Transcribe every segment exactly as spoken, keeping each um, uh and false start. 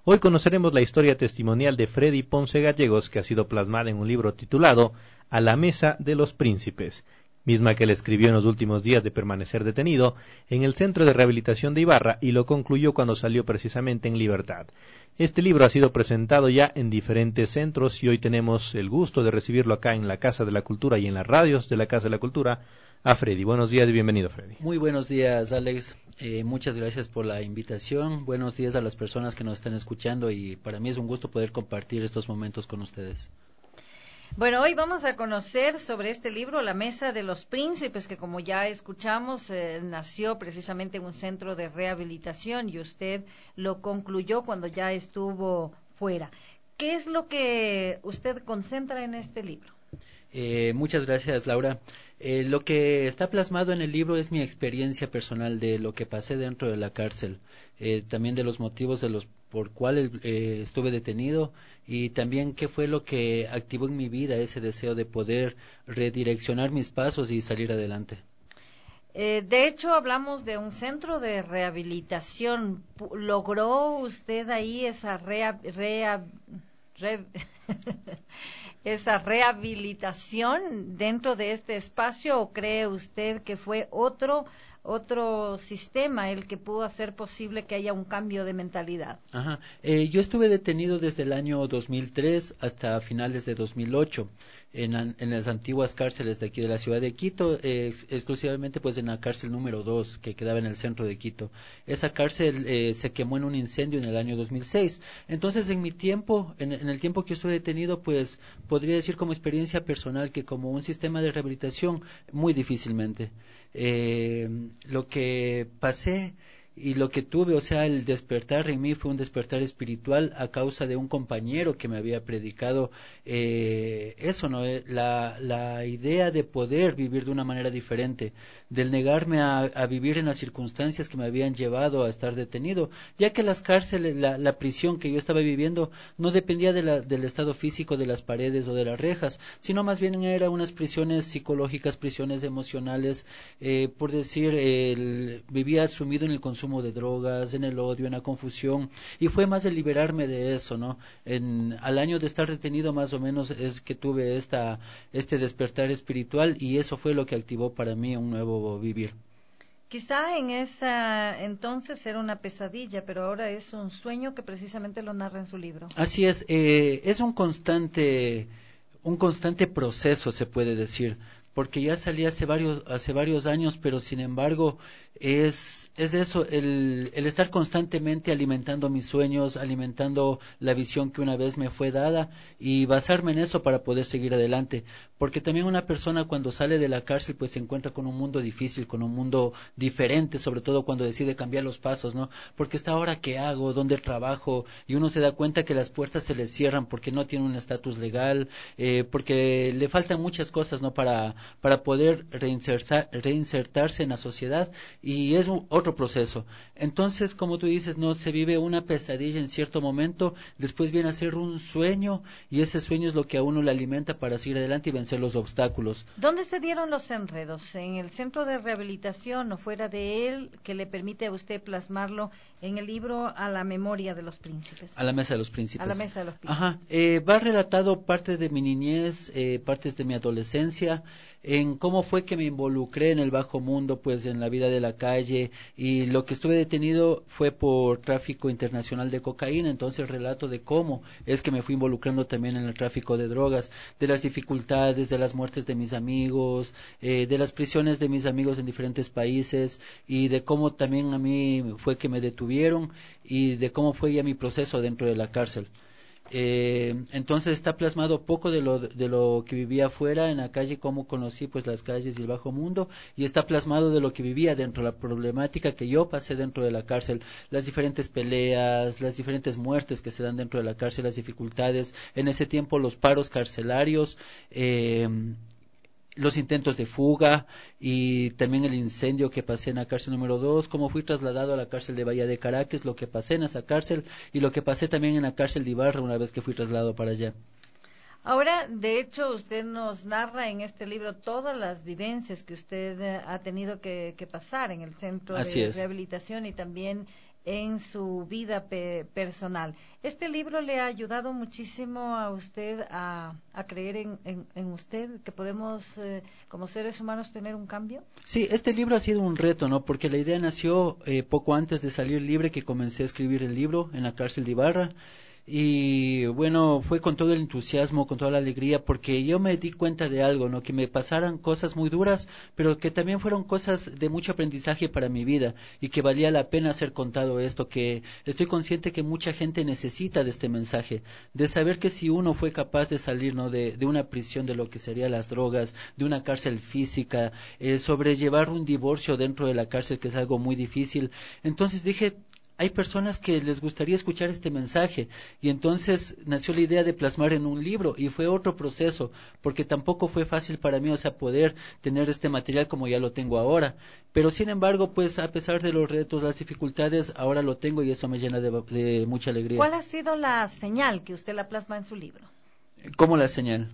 Hoy conoceremos la historia testimonial de Freddy Ponce Gallegos, que ha sido plasmada en un libro titulado A la mesa de los príncipes, misma que él escribió en los últimos días de permanecer detenido en el Centro de Rehabilitación de Ibarra y lo concluyó cuando salió precisamente en libertad. Este libro ha sido presentado ya en diferentes centros y hoy tenemos el gusto de recibirlo acá en la Casa de la Cultura y en las radios de la Casa de la Cultura a Freddy. Buenos días y bienvenido, Freddy. Muy buenos días, Alex. Eh, muchas gracias por la invitación. Buenos días a las personas que nos están escuchando y para mí es un gusto poder compartir estos momentos con ustedes. Bueno, hoy vamos a conocer sobre este libro, La Mesa de los Príncipes, que como ya escuchamos, eh, nació precisamente en un centro de rehabilitación y usted lo concluyó cuando ya estuvo fuera. ¿Qué es lo que usted concentra en este libro? Eh, muchas gracias, Laura. Eh, lo que está plasmado en el libro es mi experiencia personal de lo que pasé dentro de la cárcel, eh, también de los motivos de los por cuales eh, estuve detenido y también qué fue lo que activó en mi vida ese deseo de poder redireccionar mis pasos y salir adelante. Eh, de hecho, hablamos de un centro de rehabilitación. ¿Logró usted ahí esa rea, rea, re, esa rehabilitación dentro de este espacio o cree usted que fue otro otro sistema el que pudo hacer posible que haya un cambio de mentalidad? Ajá. Eh, yo estuve detenido desde el año dos mil tres hasta finales de dos mil ocho en, en las antiguas cárceles de aquí de la ciudad de Quito, eh, ex exclusivamente pues en la cárcel número dos que quedaba en el centro de Quito. Esa cárcel eh, se quemó en un incendio en el año dos mil seis. Entonces en mi tiempo, en, en el tiempo que estuve detenido, pues podría decir como experiencia personal que como un sistema de rehabilitación muy difícilmente. Eh, lo que pasé y lo que tuve, o sea, el despertar en mí fue un despertar espiritual a causa de un compañero que me había predicado eh, eso, ¿no? Eh, la, la idea de poder vivir de una manera diferente, del negarme a, a vivir en las circunstancias que me habían llevado a estar detenido, ya que las cárceles, la, la prisión que yo estaba viviendo no dependía de la, del estado físico de las paredes o de las rejas, sino más bien eran unas prisiones psicológicas, prisiones emocionales, eh, por decir, el, vivía sumido en el consumo de drogas, en el odio, en la confusión, y fue más de liberarme de eso, ¿no? En, al año de estar detenido más o menos es que tuve esta, este despertar espiritual y eso fue lo que activó para mí un nuevo vivir. Quizá en esa entonces era una pesadilla, pero ahora es un sueño que precisamente lo narra en su libro. Así es, eh, es un constante, un constante proceso, se puede decir, porque ya salí hace varios, hace varios años, pero sin embargo es, es eso, el, el estar constantemente alimentando mis sueños, alimentando la visión que una vez me fue dada y basarme en eso para poder seguir adelante, porque también una persona cuando sale de la cárcel pues se encuentra con un mundo difícil, con un mundo diferente, sobre todo cuando decide cambiar los pasos, ¿no? Porque está ahora qué hago, dónde trabajo, y uno se da cuenta que las puertas se le cierran porque no tiene un estatus legal, eh, porque le faltan muchas cosas, ¿no? Para para poder reinsertar, reinsertarse en la sociedad y es un, otro proceso. Entonces, como tú dices, no se vive una pesadilla en cierto momento, después viene a ser un sueño y ese sueño es lo que a uno le alimenta para seguir adelante y vencer los obstáculos. ¿Dónde se dieron los enredos? ¿En el centro de rehabilitación o fuera de él que le permite a usted plasmarlo en el libro A la memoria de los príncipes? A la mesa de los príncipes. A la mesa de los príncipes. Ajá, eh, va relatado parte de mi niñez, eh, partes de mi adolescencia, en cómo fue que me involucré en el bajo mundo, pues en la vida de la calle, y lo que estuve detenido fue por tráfico internacional de cocaína, entonces relato de cómo es que me fui involucrando también en el tráfico de drogas, de las dificultades, de las muertes de mis amigos, eh, de las prisiones de mis amigos en diferentes países, y de cómo también a mí fue que me detuvieron, y de cómo fue ya mi proceso dentro de la cárcel. Eh, entonces está plasmado poco de lo de lo que vivía afuera en la calle, cómo conocí pues las calles y el bajo mundo, y está plasmado de lo que vivía dentro, la problemática que yo pasé dentro de la cárcel, las diferentes peleas, las diferentes muertes que se dan dentro de la cárcel, las dificultades, en ese tiempo los paros carcelarios, eh, los intentos de fuga y también el incendio que pasé en la cárcel número dos, cómo fui trasladado a la cárcel de Bahía de Caracas, lo que pasé en esa cárcel y lo que pasé también en la cárcel de Ibarra una vez que fui trasladado para allá. Ahora, de hecho, usted nos narra en este libro todas las vivencias que usted eh, ha tenido que, que pasar en el centro Así de es. rehabilitación y también en su vida pe personal. ¿Este libro le ha ayudado muchísimo a usted a, a creer en, en, en usted, que podemos eh, como seres humanos tener un cambio? Sí, este libro ha sido un reto, ¿no? Porque la idea nació eh, poco antes de salir libre, que comencé a escribir el libro en la cárcel de Ibarra. Y bueno, fue con todo el entusiasmo, con toda la alegría, porque yo me di cuenta de algo, ¿no? Que me pasaran cosas muy duras, pero que también fueron cosas de mucho aprendizaje para mi vida y que valía la pena ser contado esto, que estoy consciente que mucha gente necesita de este mensaje, de saber que si uno fue capaz de salir, ¿no? De, de una prisión, de lo que serían las drogas, de una cárcel física, eh, sobrellevar un divorcio dentro de la cárcel, que es algo muy difícil. Entonces dije, hay personas que les gustaría escuchar este mensaje, y entonces nació la idea de plasmar en un libro, y fue otro proceso, porque tampoco fue fácil para mí, o sea, poder tener este material como ya lo tengo ahora, pero sin embargo, pues a pesar de los retos, las dificultades, ahora lo tengo y eso me llena de, de mucha alegría. ¿Cuál ha sido la señal que usted la plasma en su libro? ¿Cómo la señal?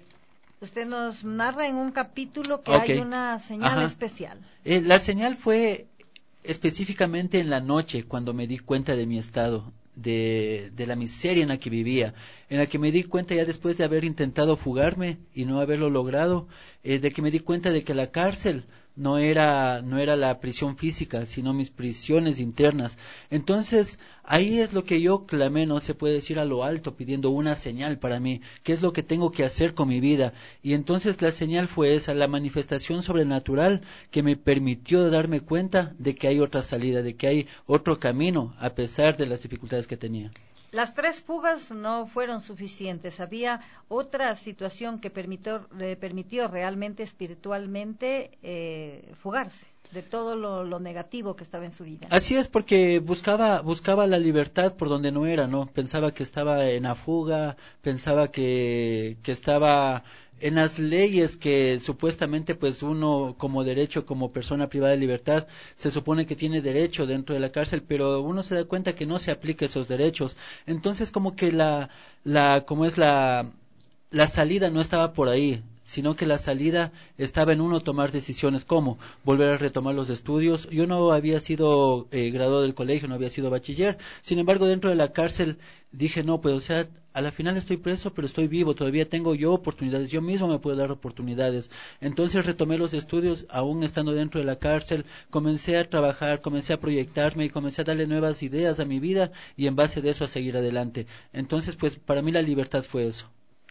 Usted nos narra en un capítulo que Okay. hay una señal Ajá. especial. Eh, la señal fue específicamente en la noche, cuando me di cuenta de mi estado, de, de la miseria en la que vivía, en la que me di cuenta ya después de haber intentado fugarme y no haberlo logrado, eh, de que me di cuenta de que la cárcel no era no era la prisión física, sino mis prisiones internas. Entonces, ahí es lo que yo clamé, no se puede decir, a lo alto, pidiendo una señal para mí, qué es lo que tengo que hacer con mi vida. Y entonces la señal fue esa, la manifestación sobrenatural que me permitió darme cuenta de que hay otra salida, de que hay otro camino, a pesar de las dificultades que tenía. Las tres fugas no fueron suficientes. Había otra situación que permitió, le permitió realmente, espiritualmente, eh, fugarse de todo lo, lo negativo que estaba en su vida. Así es, porque buscaba buscaba la libertad por donde no era, ¿no? Pensaba que estaba en la fuga, pensaba que, que estaba en las leyes que supuestamente pues uno como derecho, como persona privada de libertad, se supone que tiene derecho dentro de la cárcel, pero uno se da cuenta que no se aplica esos derechos. Entonces como que la, la, como es la, la salida no estaba por ahí, sino que la salida estaba en uno tomar decisiones como volver a retomar los estudios. Yo no había sido eh, graduado del colegio, no había sido bachiller, sin embargo dentro de la cárcel dije no, pues o sea, a la final estoy preso, pero estoy vivo, todavía tengo yo oportunidades, yo mismo me puedo dar oportunidades. Entonces retomé los estudios, aún estando dentro de la cárcel, comencé a trabajar, comencé a proyectarme y comencé a darle nuevas ideas a mi vida y en base de eso a seguir adelante. Entonces, pues para mí la libertad fue eso.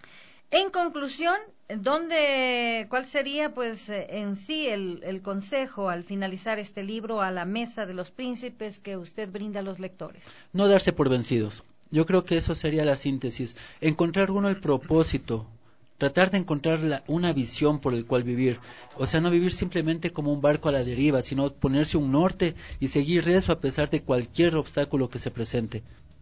En conclusión, ¿dónde, cuál sería, pues, en sí el, el consejo al finalizar este libro, a la mesa de los príncipes, que usted brinda a los lectores? No darse por vencidos. Yo creo que eso sería la síntesis. Encontrar uno el propósito, tratar de encontrar la, una visión por el cual vivir. O sea, no vivir simplemente como un barco a la deriva, sino ponerse un norte y seguir eso a pesar de cualquier obstáculo que se presente.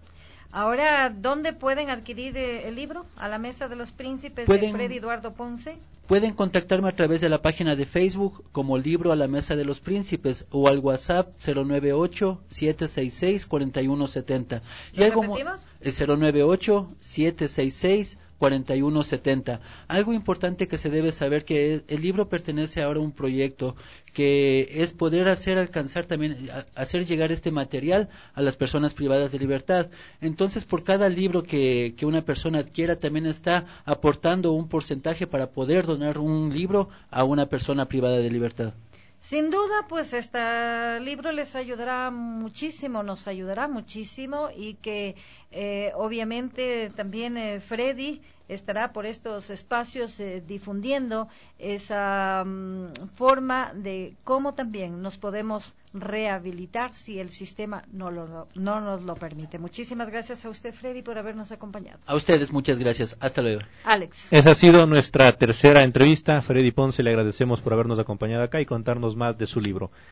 Ahora, ¿dónde pueden adquirir eh, el libro? ¿A la mesa de los príncipes ¿Pueden, de Freddy Eduardo Ponce? Pueden contactarme a través de la página de Facebook como Libro a la Mesa de los Príncipes o al WhatsApp cero nueve ocho, siete seis seis, cuatro uno siete cero. ¿Lo repetimos? El cero nueve ocho, siete seis seis, cuatro uno siete cero. Algo importante que se debe saber, que el libro pertenece ahora a un proyecto que es poder hacer alcanzar también, hacer llegar este material a las personas privadas de libertad. Entonces, por cada libro que, que una persona adquiera, también está aportando un porcentaje para poder donar un libro a una persona privada de libertad. Sin duda, pues este libro les ayudará muchísimo, nos ayudará muchísimo, y que eh, obviamente también eh, Freddy estará por estos espacios eh, difundiendo esa um, forma de cómo también nos podemos rehabilitar si el sistema no, lo, no nos lo permite. Muchísimas gracias a usted, Freddy, por habernos acompañado. A ustedes muchas gracias. Hasta luego. Alex. Esa ha sido nuestra tercera entrevista. Freddy Ponce, le agradecemos por habernos acompañado acá y contarnos más de su libro.